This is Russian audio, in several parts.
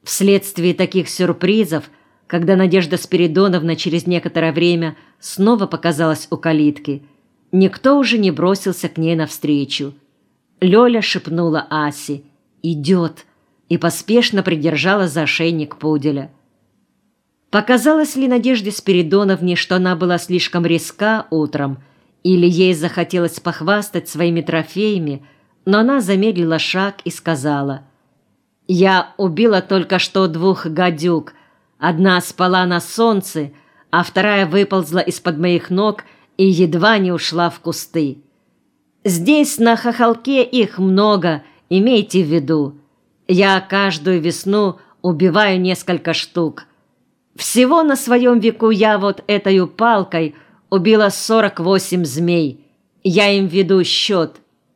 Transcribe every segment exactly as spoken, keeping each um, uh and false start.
Вследствие таких сюрпризов, когда Надежда Спиридоновна через некоторое время снова показалась у калитки, никто уже не бросился к ней навстречу. Лёля шепнула Асе «Идёт!» и поспешно придержала за ошейник пуделя. Показалось ли Надежде Спиридоновне, что она была слишком резка утром, или ей захотелось похвастать своими трофеями, но она замедлила шаг и сказала: «Я убила только что двух гадюк. Одна спала на солнце, а вторая выползла из-под моих ног и едва не ушла в кусты. Здесь на хохолке их много, имейте в виду. Я каждую весну убиваю несколько штук. Всего на своем веку я вот этой палкой убила сорок восемь змей. Я им веду счет».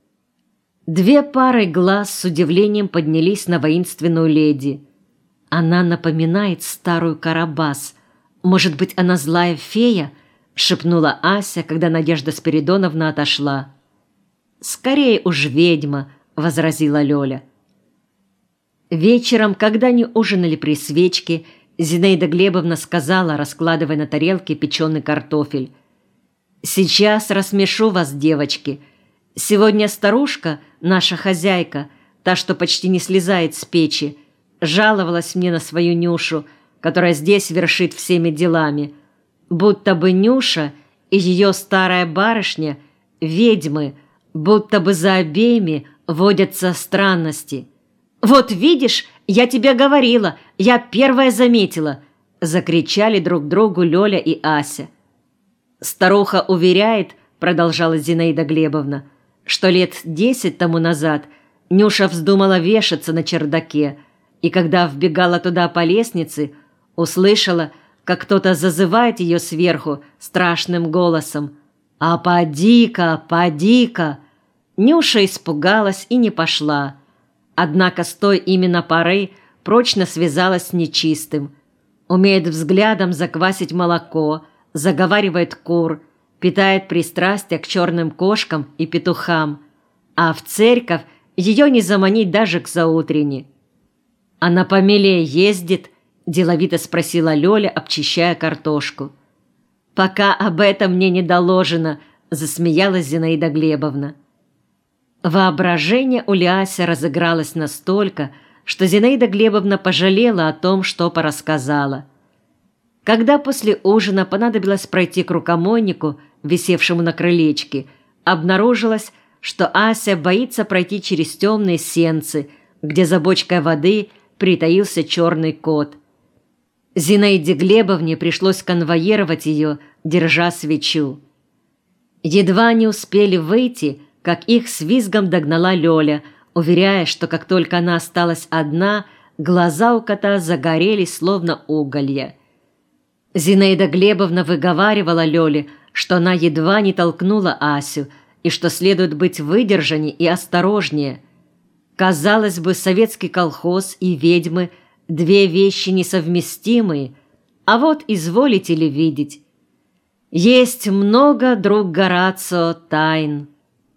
Две пары глаз с удивлением поднялись на воинственную леди. «Она напоминает старую Карабас. Может быть, она злая фея?» — шепнула Ася, когда Надежда Спиридоновна отошла. «Скорее уж ведьма», — возразила Лёля. Вечером, когда они ужинали при свечке, Зинаида Глебовна сказала, раскладывая на тарелке печеный картофель: «Сейчас рассмешу вас, девочки. Сегодня старушка, наша хозяйка, та, что почти не слезает с печи, жаловалась мне на свою Нюшу, которая здесь вершит всеми делами. Будто бы Нюша и ее старая барышня — ведьмы, будто бы за обеими водятся странности». «Вот видишь, я тебе говорила, я первая заметила!» — закричали друг другу Лёля и Ася. «Старуха уверяет, — продолжала Зинаида Глебовна, — что лет десять тому назад Нюша вздумала вешаться на чердаке, и когда вбегала туда по лестнице, услышала, как кто-то зазывает ее сверху страшным голосом: «А поди-ка, поди-ка!» Нюша испугалась и не пошла. Однако с той именно поры прочно связалась с нечистым. Умеет взглядом заквасить молоко, заговаривает кур, питает пристрастие к черным кошкам и петухам, а в церковь ее не заманить даже к заутренне. «А на помеле ездит?» – деловито спросила Лёля, обчищая картошку. «Пока об этом мне не доложено», – засмеялась Зинаида Глебовна. Воображение у Ляся разыгралось настолько, что Зинаида Глебовна пожалела о том, что порассказала. Когда после ужина понадобилось пройти к рукомойнику, висевшему на крылечке, обнаружилось, что Ася боится пройти через темные сенцы, где за бочкой воды притаился черный кот. Зинаиде Глебовне пришлось конвоировать ее, держа свечу. Едва они успели выйти, как их с визгом догнала Лёля, уверяя, что как только она осталась одна, глаза у кота загорелись, словно уголья. Зинаида Глебовна выговаривала Лёле, что она едва не толкнула Асю и что следует быть выдержаннее и осторожнее. Казалось бы, советский колхоз и ведьмы – две вещи несовместимые, а вот изволите ли видеть. Есть много, друг Горацио, тайн.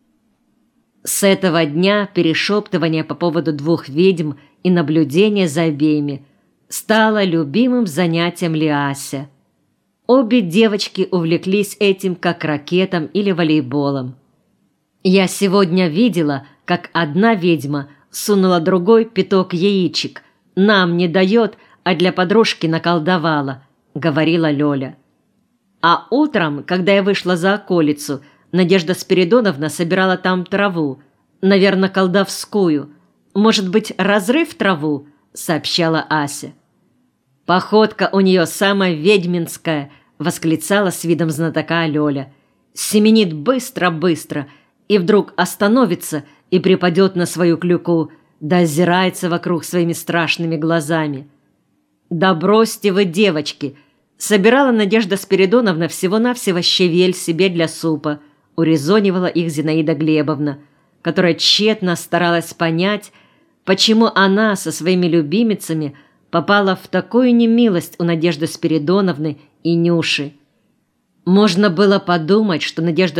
С этого дня перешептывание по поводу двух ведьм и наблюдение за обеими стало любимым занятием Лиася. Обе девочки увлеклись этим как ракетом или волейболом. Я сегодня видела, как одна ведьма сунула другой пяток яичек. «Нам не дает, а для подружки наколдовала», — говорила Лёля. А утром, когда я вышла за околицу, Надежда Спиридоновна собирала там траву, наверное, колдовскую. Может быть, разрыв траву, сообщала Ася. Походка у нее самая ведьминская, восклицала с видом знатока Лёля. Семенит быстро-быстро и вдруг остановится и припадет на свою клюку, да озирается вокруг своими страшными глазами. Да бросьте вы, девочки! Собирала Надежда Спиридоновна всего-навсего щавель себе для супа, урезонивала их Зинаида Глебовна, которая тщетно старалась понять, почему она со своими любимицами попала в такую немилость у Надежды Спиридоновны и Нюши. Можно было подумать, что Надежда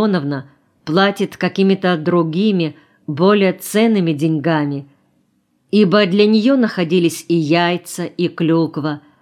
Спиридоновна платит какими-то другими, более ценными деньгами. ибо для нее находились и яйца, и клюква,